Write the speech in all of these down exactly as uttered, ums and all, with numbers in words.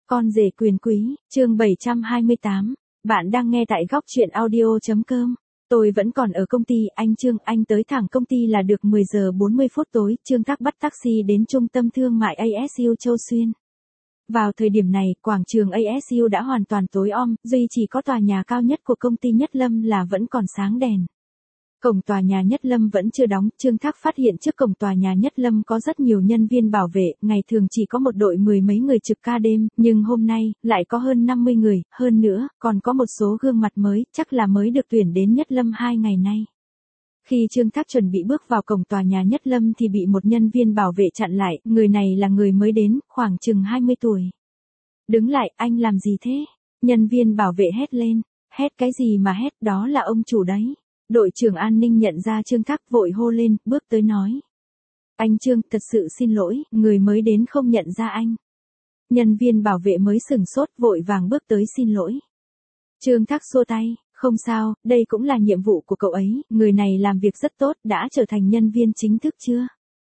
Con rể quyền quý, chương bảy trăm hai mươi tám. Bạn đang nghe tại góc truyện audio chấm com. Tôi vẫn còn ở công ty, anh Trương, anh tới thẳng công ty là được mười giờ bốn mươi phút tối, Trương Thác bắt taxi đến trung tâm thương mại a ét u Châu Xuyên. Vào thời điểm này, quảng trường a ét u đã hoàn toàn tối om, duy chỉ có tòa nhà cao nhất của công ty Nhất Lâm là vẫn còn sáng đèn. Cổng tòa nhà Nhất Lâm vẫn chưa đóng, Trương Thác phát hiện trước cổng tòa nhà Nhất Lâm có rất nhiều nhân viên bảo vệ, ngày thường chỉ có một đội mười mấy người trực ca đêm, nhưng hôm nay, lại có hơn năm mươi người, hơn nữa, còn có một số gương mặt mới, chắc là mới được tuyển đến Nhất Lâm hai ngày nay. Khi Trương Thác chuẩn bị bước vào cổng tòa nhà Nhất Lâm thì bị một nhân viên bảo vệ chặn lại, người này là người mới đến, khoảng chừng hai mươi tuổi. Đứng lại, anh làm gì thế? Nhân viên bảo vệ hét lên. Hét cái gì mà hét, đó là ông chủ đấy. Đội trưởng an ninh nhận ra Trương Thác vội hô lên, bước tới nói. Anh Trương, thật sự xin lỗi, người mới đến không nhận ra anh. Nhân viên bảo vệ mới sửng sốt vội vàng bước tới xin lỗi. Trương Thác xua tay, không sao, đây cũng là nhiệm vụ của cậu ấy, người này làm việc rất tốt, đã trở thành nhân viên chính thức chưa?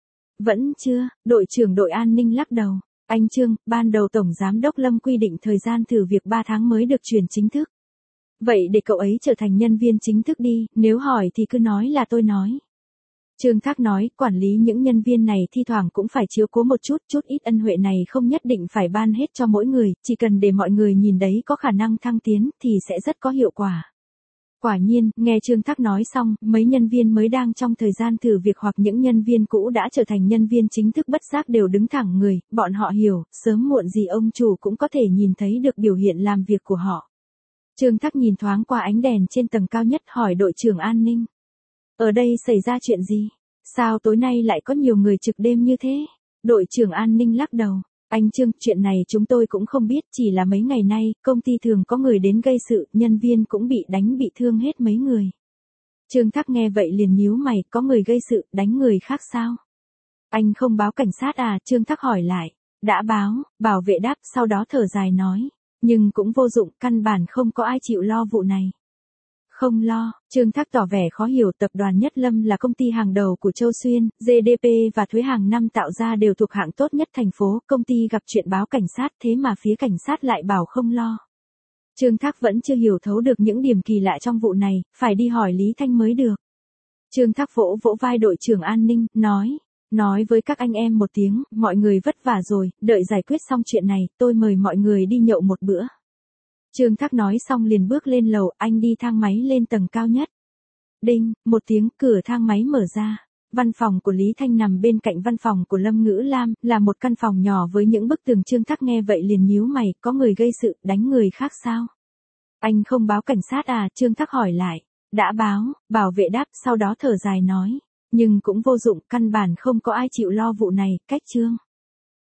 Vẫn chưa, đội trưởng đội an ninh lắc đầu. Anh Trương, ban đầu Tổng Giám đốc Lâm quy định thời gian thử việc ba tháng mới được chuyển chính thức. Vậy để cậu ấy trở thành nhân viên chính thức đi, nếu hỏi thì cứ nói là tôi nói. Trương Thác nói, quản lý những nhân viên này thi thoảng cũng phải chiếu cố một chút, chút ít ân huệ này không nhất định phải ban hết cho mỗi người, chỉ cần để mọi người nhìn đấy có khả năng thăng tiến thì sẽ rất có hiệu quả. Quả nhiên, nghe Trương Thác nói xong, mấy nhân viên mới đang trong thời gian thử việc hoặc những nhân viên cũ đã trở thành nhân viên chính thức bất giác đều đứng thẳng người, bọn họ hiểu, sớm muộn gì ông chủ cũng có thể nhìn thấy được biểu hiện làm việc của họ. Trương Thác nhìn thoáng qua ánh đèn trên tầng cao nhất hỏi đội trưởng an ninh. Ở đây xảy ra chuyện gì? Sao tối nay lại có nhiều người trực đêm như thế? Đội trưởng an ninh lắc đầu. Anh Trương, chuyện này chúng tôi cũng không biết, chỉ là mấy ngày nay, công ty thường có người đến gây sự, nhân viên cũng bị đánh bị thương hết mấy người. Trương Thác nghe vậy liền nhíu mày, có người gây sự, đánh người khác sao? Anh không báo cảnh sát à? Trương Thác hỏi lại. Đã báo, bảo vệ đáp, sau đó thở dài nói. Nhưng cũng vô dụng, căn bản không có ai chịu lo vụ này. Không lo, Trương Thác tỏ vẻ khó hiểu, tập đoàn Nhất Lâm là công ty hàng đầu của Châu Xuyên, giê đê pê và thuế hàng năm tạo ra đều thuộc hạng tốt nhất thành phố, công ty gặp chuyện báo cảnh sát thế mà phía cảnh sát lại bảo không lo. Trương Thác vẫn chưa hiểu thấu được những điểm kỳ lạ trong vụ này, phải đi hỏi Lý Thanh mới được. Trương Thác vỗ vỗ vai đội trưởng an ninh, nói. Nói với các anh em một tiếng, mọi người vất vả rồi, đợi giải quyết xong chuyện này, tôi mời mọi người đi nhậu một bữa. Trương Thác nói xong liền bước lên lầu, anh đi thang máy lên tầng cao nhất. Đinh, một tiếng, cửa thang máy mở ra. Văn phòng của Lý Thanh nằm bên cạnh văn phòng của Lâm Ngữ Lam, là một căn phòng nhỏ với những bức tường. Trương Thác nghe vậy liền nhíu mày, có người gây sự, đánh người khác sao? Anh không báo cảnh sát à? Trương Thác hỏi lại. Đã báo, bảo vệ đáp, sau đó thở dài nói. Nhưng cũng vô dụng, căn bản không có ai chịu lo vụ này, cách Trương.